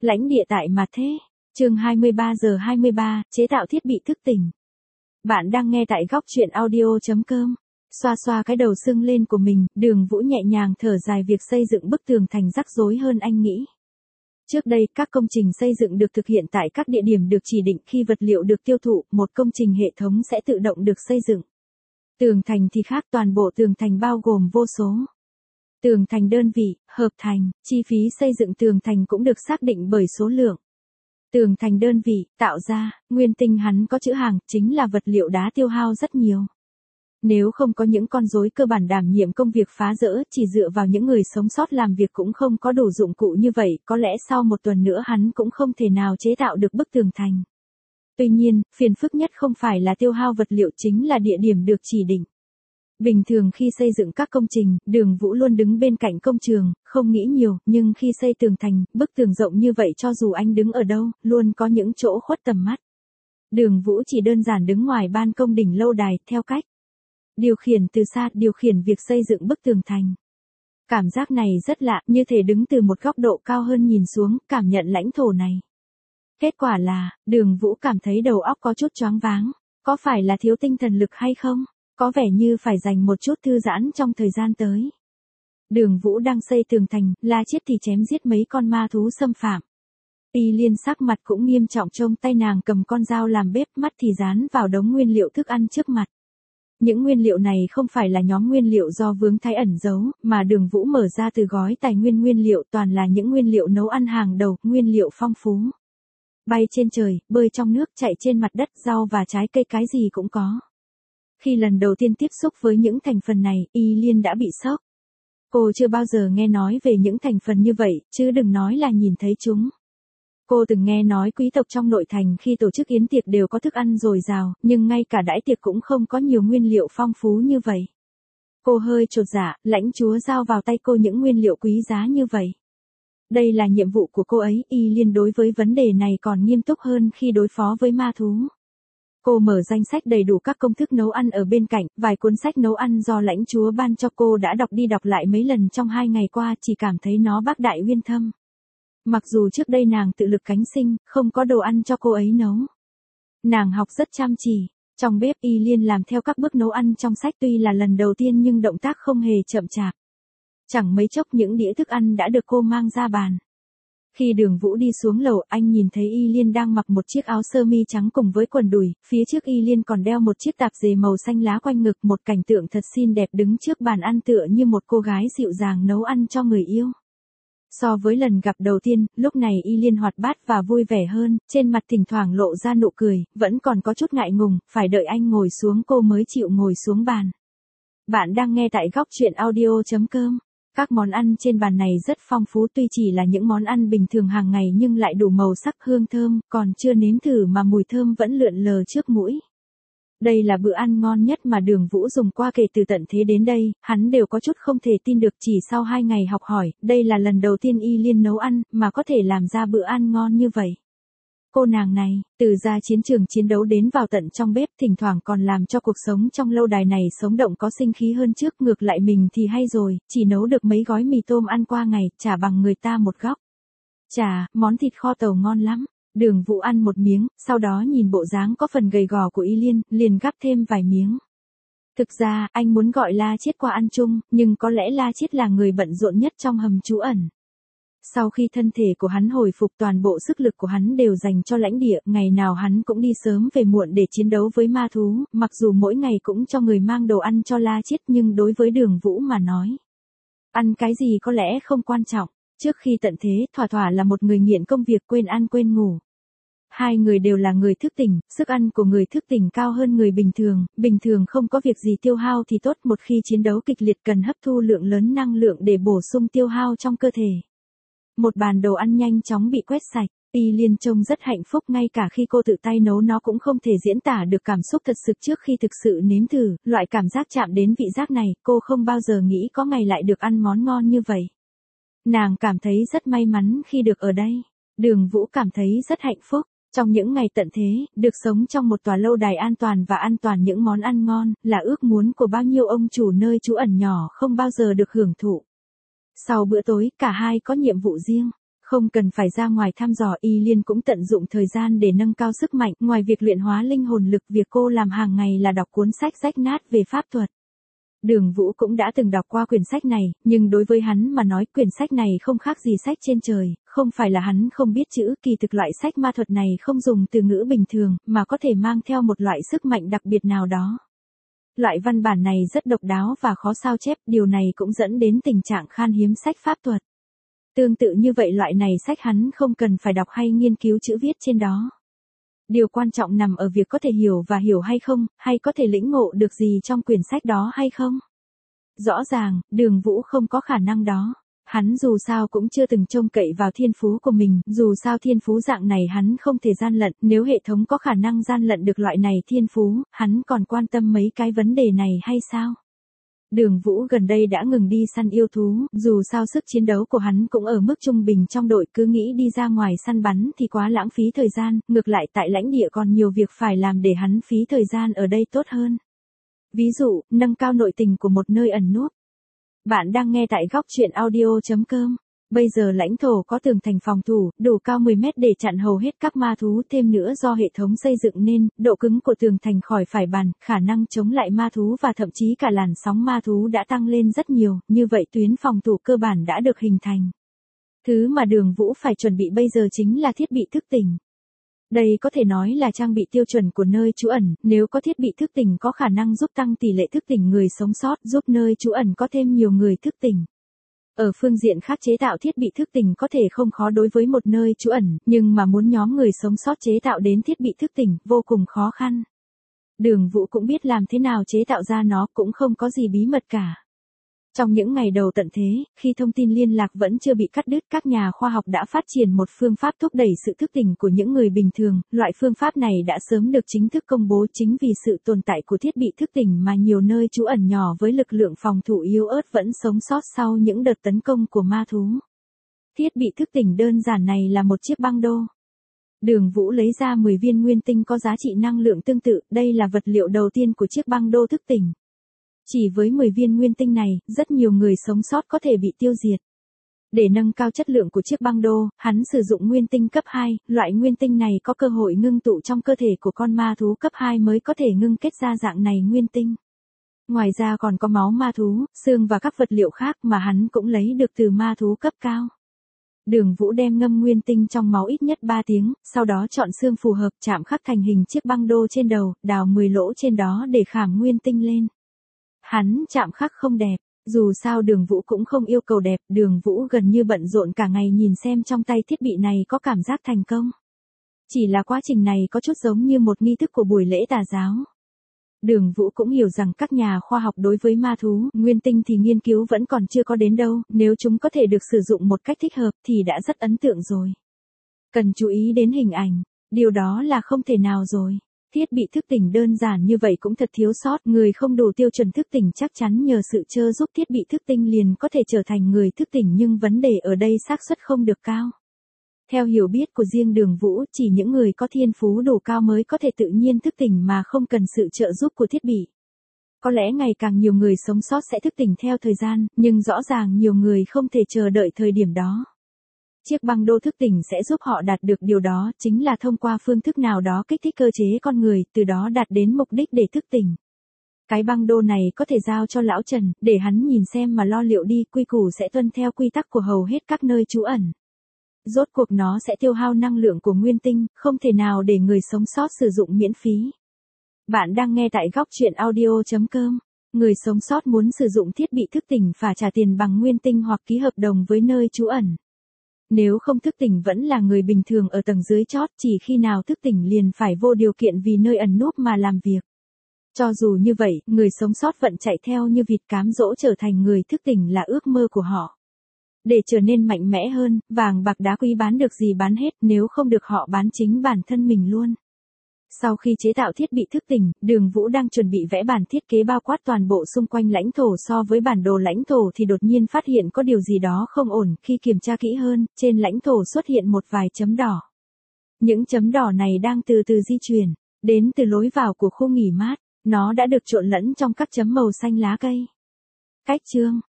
Lãnh địa tại Mà Thế. Chương 23:23, chế tạo thiết bị thức tỉnh. Bạn đang nghe tại góc truyện audio.com. Xoa xoa cái đầu sưng lên của mình, Đường Vũ nhẹ nhàng thở dài, việc xây dựng bức tường thành rắc rối hơn anh nghĩ. Trước đây, các công trình xây dựng được thực hiện tại các địa điểm được chỉ định, khi vật liệu được tiêu thụ, một công trình hệ thống sẽ tự động được xây dựng. Tường thành thì khác, toàn bộ tường thành bao gồm vô số tường thành đơn vị, hợp thành, chi phí xây dựng tường thành cũng được xác định bởi số lượng tường thành đơn vị, tạo ra, nguyên tinh hắn có chữ hàng, chính là vật liệu đá tiêu hao rất nhiều. Nếu không có những con rối cơ bản đảm nhiệm công việc phá rỡ, chỉ dựa vào những người sống sót làm việc cũng không có đủ dụng cụ như vậy, có lẽ sau một tuần nữa hắn cũng không thể nào chế tạo được bức tường thành. Tuy nhiên, phiền phức nhất không phải là tiêu hao vật liệu, chính là địa điểm được chỉ định. Bình thường khi xây dựng các công trình, Đường Vũ luôn đứng bên cạnh công trường, không nghĩ nhiều, nhưng khi xây tường thành, bức tường rộng như vậy cho dù anh đứng ở đâu, luôn có những chỗ khuất tầm mắt. Đường Vũ chỉ đơn giản đứng ngoài ban công đỉnh lâu đài, theo cách điều khiển từ xa, điều khiển việc xây dựng bức tường thành. Cảm giác này rất lạ, như thể đứng từ một góc độ cao hơn nhìn xuống, cảm nhận lãnh thổ này. Kết quả là, Đường Vũ cảm thấy đầu óc có chút choáng váng. Có phải là thiếu tinh thần lực hay không? Có vẻ như phải dành một chút thư giãn trong thời gian tới. Đường Vũ đang xây tường thành, La Chiết thì chém giết mấy con ma thú xâm phạm. Y Liên sắc mặt cũng nghiêm trọng, trông tay nàng cầm con dao làm bếp, mắt thì dán vào đống nguyên liệu thức ăn trước mặt. Những nguyên liệu này không phải là nhóm nguyên liệu do Vướng Thái ẩn giấu, mà Đường Vũ mở ra từ gói tài nguyên nguyên liệu, toàn là những nguyên liệu nấu ăn hàng đầu, nguyên liệu phong phú. Bay trên trời, bơi trong nước, chạy trên mặt đất, rau và trái cây cái gì cũng có. Khi lần đầu tiên tiếp xúc với những thành phần này, Y Liên đã bị sốc. Cô chưa bao giờ nghe nói về những thành phần như vậy, chứ đừng nói là nhìn thấy chúng. Cô từng nghe nói quý tộc trong nội thành khi tổ chức yến tiệc đều có thức ăn dồi dào, nhưng ngay cả đãi tiệc cũng không có nhiều nguyên liệu phong phú như vậy. Cô hơi chột dạ, lãnh chúa giao vào tay cô những nguyên liệu quý giá như vậy. Đây là nhiệm vụ của cô ấy, Y Liên đối với vấn đề này còn nghiêm túc hơn khi đối phó với ma thú. Cô mở danh sách đầy đủ các công thức nấu ăn ở bên cạnh, vài cuốn sách nấu ăn do lãnh chúa ban cho cô đã đọc đi đọc lại mấy lần trong 2 ngày qua, chỉ cảm thấy nó bác đại uyên thâm. Mặc dù trước đây nàng tự lực cánh sinh, không có đồ ăn cho cô ấy nấu. Nàng học rất chăm chỉ. Trong bếp, Y Liên làm theo các bước nấu ăn trong sách, tuy là lần đầu tiên nhưng động tác không hề chậm chạp. Chẳng mấy chốc những đĩa thức ăn đã được cô mang ra bàn. Khi Đường Vũ đi xuống lầu, anh nhìn thấy Y Liên đang mặc một chiếc áo sơ mi trắng cùng với quần đùi, phía trước Y Liên còn đeo một chiếc tạp dề màu xanh lá quanh ngực, một cảnh tượng thật xinh đẹp đứng trước bàn ăn tựa như một cô gái dịu dàng nấu ăn cho người yêu. So với lần gặp đầu tiên, lúc này Y Liên hoạt bát và vui vẻ hơn, trên mặt thỉnh thoảng lộ ra nụ cười, vẫn còn có chút ngại ngùng, phải đợi anh ngồi xuống cô mới chịu ngồi xuống bàn. Bạn đang nghe tại góc truyện audio.com. Các món ăn trên bàn này rất phong phú, tuy chỉ là những món ăn bình thường hàng ngày nhưng lại đủ màu sắc, hương thơm, còn chưa nếm thử mà mùi thơm vẫn lượn lờ trước mũi. Đây là bữa ăn ngon nhất mà Đường Vũ dùng qua kể từ tận thế đến đây, hắn đều có chút không thể tin được, chỉ sau 2 ngày học hỏi, đây là lần đầu tiên Y Liên nấu ăn, mà có thể làm ra bữa ăn ngon như vậy. Cô nàng này, từ ra chiến trường chiến đấu đến vào tận trong bếp, thỉnh thoảng còn làm cho cuộc sống trong lâu đài này sống động có sinh khí hơn trước, ngược lại mình thì hay rồi, chỉ nấu được mấy gói mì tôm ăn qua ngày, chả bằng người ta một góc. Chà, món thịt kho tàu ngon lắm. Đường Vũ ăn một miếng, sau đó nhìn bộ dáng có phần gầy gò của Y Liên, liền gắp thêm vài miếng. Thực ra, anh muốn gọi La Chiết qua ăn chung, nhưng có lẽ La Chiết là người bận rộn nhất trong hầm trú ẩn. Sau khi thân thể của hắn hồi phục, toàn bộ sức lực của hắn đều dành cho lãnh địa, ngày nào hắn cũng đi sớm về muộn để chiến đấu với ma thú, mặc dù mỗi ngày cũng cho người mang đồ ăn cho La Chiết, nhưng đối với Đường Vũ mà nói, ăn cái gì có lẽ không quan trọng. Trước khi tận thế, thỏa thỏa là một người nghiện công việc, quên ăn quên ngủ. Hai người đều là người thức tỉnh, sức ăn của người thức tỉnh cao hơn người bình thường không có việc gì tiêu hao thì tốt, một khi chiến đấu kịch liệt cần hấp thu lượng lớn năng lượng để bổ sung tiêu hao trong cơ thể. Một bàn đồ ăn nhanh chóng bị quét sạch, Y Liên trông rất hạnh phúc, ngay cả khi cô tự tay nấu nó cũng không thể diễn tả được cảm xúc thật sự trước khi thực sự nếm thử, loại cảm giác chạm đến vị giác này, cô không bao giờ nghĩ có ngày lại được ăn món ngon như vậy. Nàng cảm thấy rất may mắn khi được ở đây. Đường Vũ cảm thấy rất hạnh phúc. Trong những ngày tận thế, được sống trong một tòa lâu đài an toàn và an toàn những món ăn ngon, là ước muốn của bao nhiêu ông chủ nơi trú ẩn nhỏ không bao giờ được hưởng thụ. Sau bữa tối, cả hai có nhiệm vụ riêng. Không cần phải ra ngoài thăm dò, Y Liên cũng tận dụng thời gian để nâng cao sức mạnh, ngoài việc luyện hóa linh hồn lực, việc cô làm hàng ngày là đọc cuốn sách rách nát về pháp thuật. Đường Vũ cũng đã từng đọc qua quyển sách này, nhưng đối với hắn mà nói quyển sách này không khác gì sách trên trời, không phải là hắn không biết chữ, kỳ thực loại sách ma thuật này không dùng từ ngữ bình thường, mà có thể mang theo một loại sức mạnh đặc biệt nào đó. Loại văn bản này rất độc đáo và khó sao chép, điều này cũng dẫn đến tình trạng khan hiếm sách pháp thuật. Tương tự như vậy loại này sách hắn không cần phải đọc hay nghiên cứu chữ viết trên đó. Điều quan trọng nằm ở việc có thể hiểu và hiểu hay không, hay có thể lĩnh ngộ được gì trong quyển sách đó hay không. Rõ ràng, Đường Vũ không có khả năng đó. Hắn dù sao cũng chưa từng trông cậy vào thiên phú của mình, dù sao thiên phú dạng này hắn không thể gian lận, nếu hệ thống có khả năng gian lận được loại này thiên phú, hắn còn quan tâm mấy cái vấn đề này hay sao? Đường Vũ gần đây đã ngừng đi săn yêu thú, dù sao sức chiến đấu của hắn cũng ở mức trung bình trong đội, cứ nghĩ đi ra ngoài săn bắn thì quá lãng phí thời gian, ngược lại tại lãnh địa còn nhiều việc phải làm để hắn phí thời gian ở đây tốt hơn. Ví dụ, nâng cao nội tình của một nơi ẩn núp. Bạn đang nghe tại góc truyện audio.com. Bây giờ lãnh thổ có tường thành phòng thủ, đủ cao 10 mét để chặn hầu hết các ma thú, thêm nữa do hệ thống xây dựng nên, độ cứng của tường thành khỏi phải bàn, khả năng chống lại ma thú và thậm chí cả làn sóng ma thú đã tăng lên rất nhiều, như vậy tuyến phòng thủ cơ bản đã được hình thành. Thứ mà Đường Vũ phải chuẩn bị bây giờ chính là thiết bị thức tỉnh. Đây có thể nói là trang bị tiêu chuẩn của nơi trú ẩn, nếu có thiết bị thức tỉnh có khả năng giúp tăng tỷ lệ thức tỉnh người sống sót, giúp nơi trú ẩn có thêm nhiều người thức tỉnh. Ở phương diện khác chế tạo thiết bị thức tỉnh có thể không khó đối với một nơi trú ẩn, nhưng mà muốn nhóm người sống sót chế tạo đến thiết bị thức tỉnh, vô cùng khó khăn. Đường Vũ cũng biết làm thế nào chế tạo ra nó, cũng không có gì bí mật cả. Trong những ngày đầu tận thế, khi thông tin liên lạc vẫn chưa bị cắt đứt, các nhà khoa học đã phát triển một phương pháp thúc đẩy sự thức tỉnh của những người bình thường. Loại phương pháp này đã sớm được chính thức công bố, chính vì sự tồn tại của thiết bị thức tỉnh mà nhiều nơi trú ẩn nhỏ với lực lượng phòng thủ yếu ớt vẫn sống sót sau những đợt tấn công của ma thú. Thiết bị thức tỉnh đơn giản này là một chiếc băng đô. Đường Vũ lấy ra 10 viên nguyên tinh có giá trị năng lượng tương tự, đây là vật liệu đầu tiên của chiếc băng đô thức tỉnh. Chỉ với 10 viên nguyên tinh này, rất nhiều người sống sót có thể bị tiêu diệt. Để nâng cao chất lượng của chiếc băng đô, hắn sử dụng nguyên tinh cấp 2, loại nguyên tinh này có cơ hội ngưng tụ trong cơ thể của con ma thú cấp 2 mới có thể ngưng kết ra dạng này nguyên tinh. Ngoài ra còn có máu ma thú, xương và các vật liệu khác mà hắn cũng lấy được từ ma thú cấp cao. Đường Vũ đem ngâm nguyên tinh trong máu ít nhất 3 tiếng, sau đó chọn xương phù hợp chạm khắc thành hình chiếc băng đô trên đầu, đào 10 lỗ trên đó để khảm nguyên tinh lên. Hắn chạm khắc không đẹp, dù sao Đường Vũ cũng không yêu cầu đẹp, Đường Vũ gần như bận rộn cả ngày nhìn xem trong tay thiết bị này có cảm giác thành công. Chỉ là quá trình này có chút giống như một nghi thức của buổi lễ tà giáo. Đường Vũ cũng hiểu rằng các nhà khoa học đối với ma thú, nguyên tinh thì nghiên cứu vẫn còn chưa có đến đâu, nếu chúng có thể được sử dụng một cách thích hợp thì đã rất ấn tượng rồi. Cần chú ý đến hình ảnh, điều đó là không thể nào rồi. Thiết bị thức tỉnh đơn giản như vậy cũng thật thiếu sót, người không đủ tiêu chuẩn thức tỉnh chắc chắn nhờ sự trợ giúp thiết bị thức tỉnh liền có thể trở thành người thức tỉnh, nhưng vấn đề ở đây xác suất không được cao. Theo hiểu biết của riêng Đường Vũ, chỉ những người có thiên phú đủ cao mới có thể tự nhiên thức tỉnh mà không cần sự trợ giúp của thiết bị. Có lẽ ngày càng nhiều người sống sót sẽ thức tỉnh theo thời gian, nhưng rõ ràng nhiều người không thể chờ đợi thời điểm đó. Chiếc băng đô thức tỉnh sẽ giúp họ đạt được điều đó, chính là thông qua phương thức nào đó kích thích cơ chế con người, từ đó đạt đến mục đích để thức tỉnh. Cái băng đô này có thể giao cho Lão Trần, để hắn nhìn xem mà lo liệu đi, quy củ sẽ tuân theo quy tắc của hầu hết các nơi trú ẩn. Rốt cuộc nó sẽ tiêu hao năng lượng của nguyên tinh, không thể nào để người sống sót sử dụng miễn phí. Bạn đang nghe tại góc truyện audio.com. Người sống sót muốn sử dụng thiết bị thức tỉnh phải trả tiền bằng nguyên tinh hoặc ký hợp đồng với nơi trú ẩn. Nếu không thức tỉnh vẫn là người bình thường ở tầng dưới chót, chỉ khi nào thức tỉnh liền phải vô điều kiện vì nơi ẩn núp mà làm việc. Cho dù như vậy, người sống sót vẫn chạy theo như vịt cám dỗ trở thành người thức tỉnh là ước mơ của họ. Để trở nên mạnh mẽ hơn, vàng bạc đá quý bán được gì bán hết, nếu không được họ bán chính bản thân mình luôn. Sau khi chế tạo thiết bị thức tỉnh, Đường Vũ đang chuẩn bị vẽ bản thiết kế bao quát toàn bộ xung quanh lãnh thổ. So với bản đồ lãnh thổ thì đột nhiên phát hiện có điều gì đó không ổn, khi kiểm tra kỹ hơn, trên lãnh thổ xuất hiện một vài chấm đỏ. Những chấm đỏ này đang từ từ di chuyển, đến từ lối vào của khu nghỉ mát, nó đã được trộn lẫn trong các chấm màu xanh lá cây. Cách chương